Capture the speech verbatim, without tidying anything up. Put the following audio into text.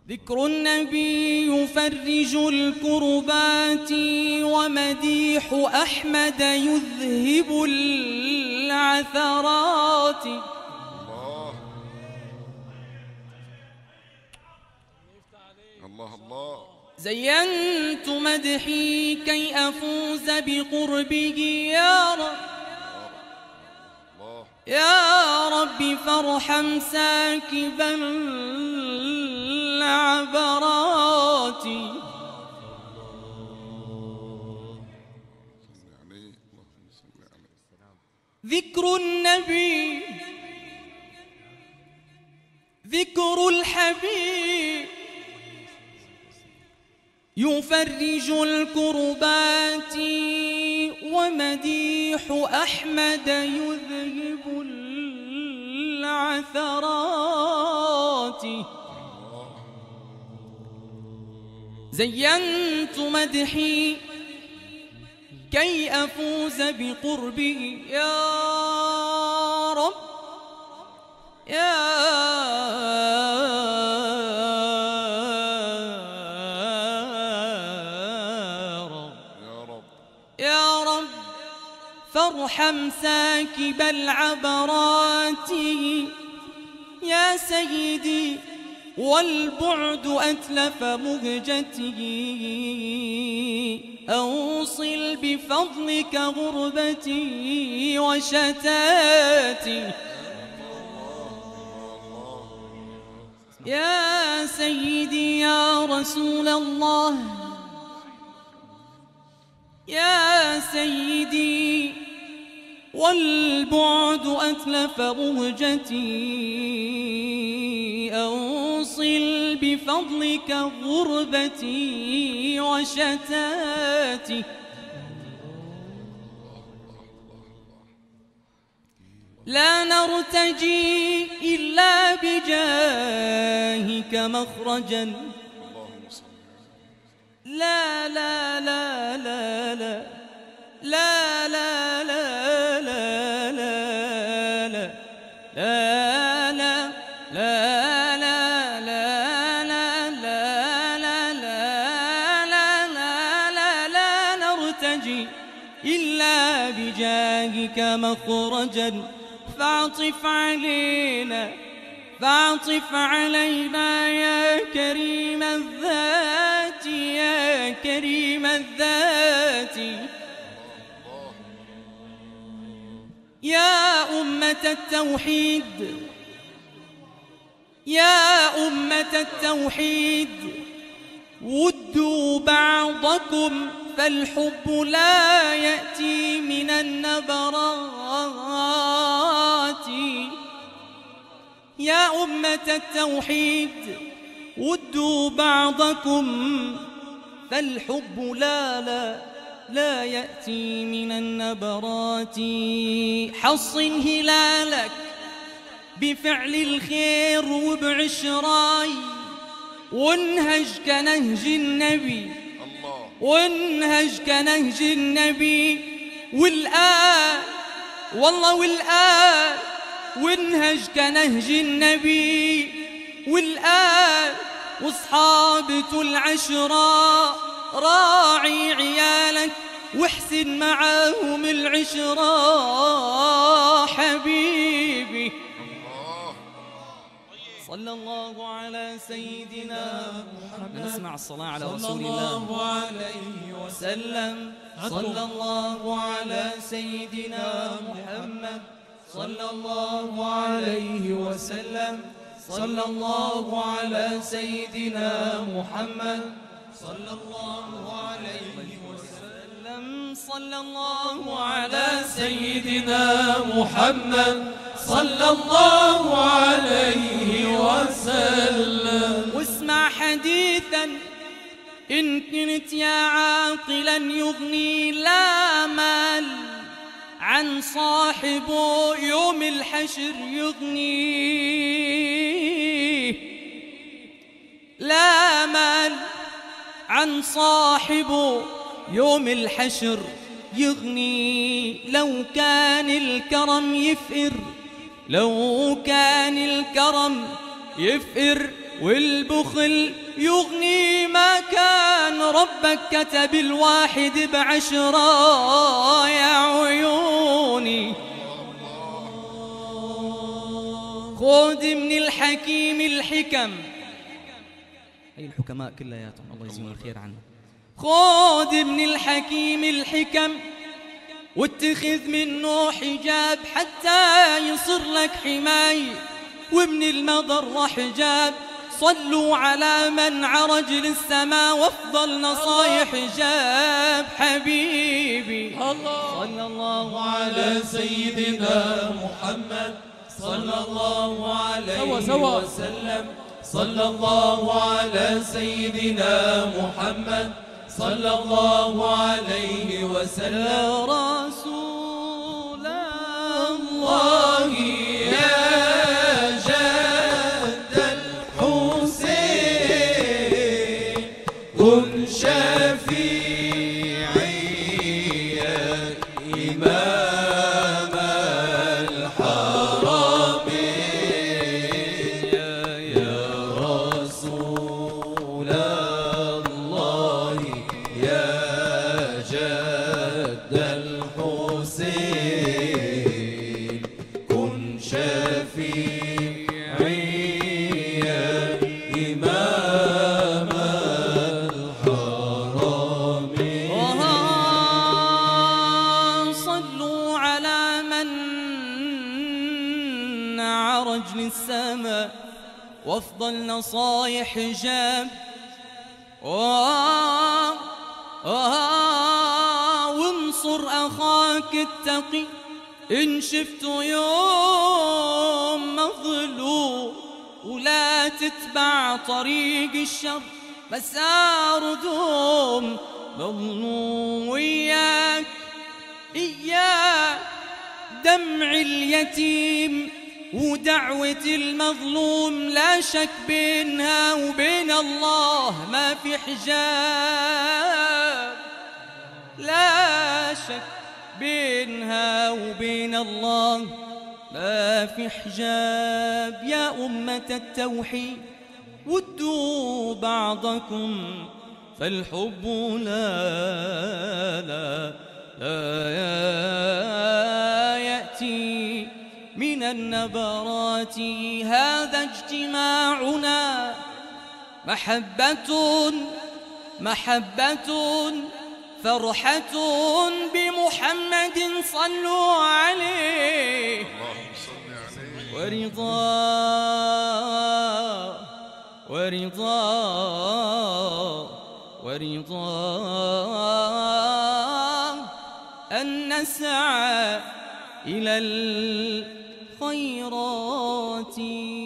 ذكر النبي يفرج الكربات، ومديح أحمد يذهب العثرات. الله الله. زينت مدحي كي أفوز بقربه يا رب، يا رب فارحم ساكب العبرات. ذكر النبي ذكر الحبيب يفرج الكربات، ومديح أحمد يذهب العثرات. زينت مدحي كي أفوز بقربه يا رب، يا فارحم ساكب العبرات. يا سيدي والبعد أتلف مهجته، أوصل بفضلك غربتي وشتاتي. يا سيدي يا رسول الله، يا سيدي والبعد أتلف مهجتي، أوصل بفضلك غربتي وشتاتي. لا نرتجي إلا بجاهك مخرجا، لا لا لا لا لا لا لا لا لا لا لا لا نرتجي إلا بجاهك مخرجا. فاعطف علينا فاعطف علينا يا كريم الذات، يا كريم الذات. يا أمة التوحيد، يا أمة التوحيد، ودوا بعضكم فالحب لا يأتي من النبرات. يا أمة التوحيد، ودوا بعضكم فالحب لا لا لا يأتي من النبرات. حصن هلالك بفعل الخير وبعشراي، وانهج كنهج النبي، وانهج كنهج النبي. والآن والله والآن وانهج كنهج النبي. والآن واصحابة العشرة، راعي عيالك واحسن معاهم العشرة حبيبي. صلى الله على سيدنا محمد. نسمع الصلاة على رسول الله صلى الله عليه وسلم. صلى الله على سيدنا محمد، صلى الله عليه وسلم. صلى الله على سيدنا محمد، صلى الله عليه وسلم. صلى الله على سيدنا محمد، صلى الله عليه وسلم. واسمع حديثا إن كنت يا عاقلا يغني لا مال عن صاحبه يوم الحشر يغنيه. لا مال عن صاحبه يوم الحشر يغني. لو كان الكرم يفقر، لو كان الكرم يفقر والبخل يغني ما كان ربك كتب الواحد بعشرة يا عيوني. خذ من الحكيم الحكم، هي الحكماء كلياتهم الله يجزيهم الخير عنه. خذ من الحكيم الحكم واتخذ منه حجاب حتى يصير لك حماية، ومن المضر حجاب. صلوا على من عرج للسماء وافضل نصايح جاب حبيبي. الله صلى الله على سيدنا محمد صلى الله عليه سوا سوا. وسلم. صلى الله على سيدنا محمد صلى الله عليه وسلم. يا رسول الله يا جد الحسين كن شفيعي يا إمام الحرمين يا رسول الله يا جد الحسين كن شفيعي يا إمام الحرمين. وها صلوا على من عرج للسماء وافضل نصايح جاب. وها وها وانصر أخاك التقي إن شفت يوم مظلوم، ولا تتبع طريق الشر مسار دوم مظلوم. وياك إياك دمع اليتيم ودعوة المظلوم، لا شك بينها وبين الله ما في حجاب، لا شك بينها وبين الله ما في حجاب. يا أمة التوحيد ودوا بعضكم فالحب لا لا لا يأتي من النبرات. هذا اجتماعنا محبة محبة فرحة بمحمد صلوا عليه. اللهم صل عليه. ورضا ورضا ورضا أن نسعى إلى الخيرات.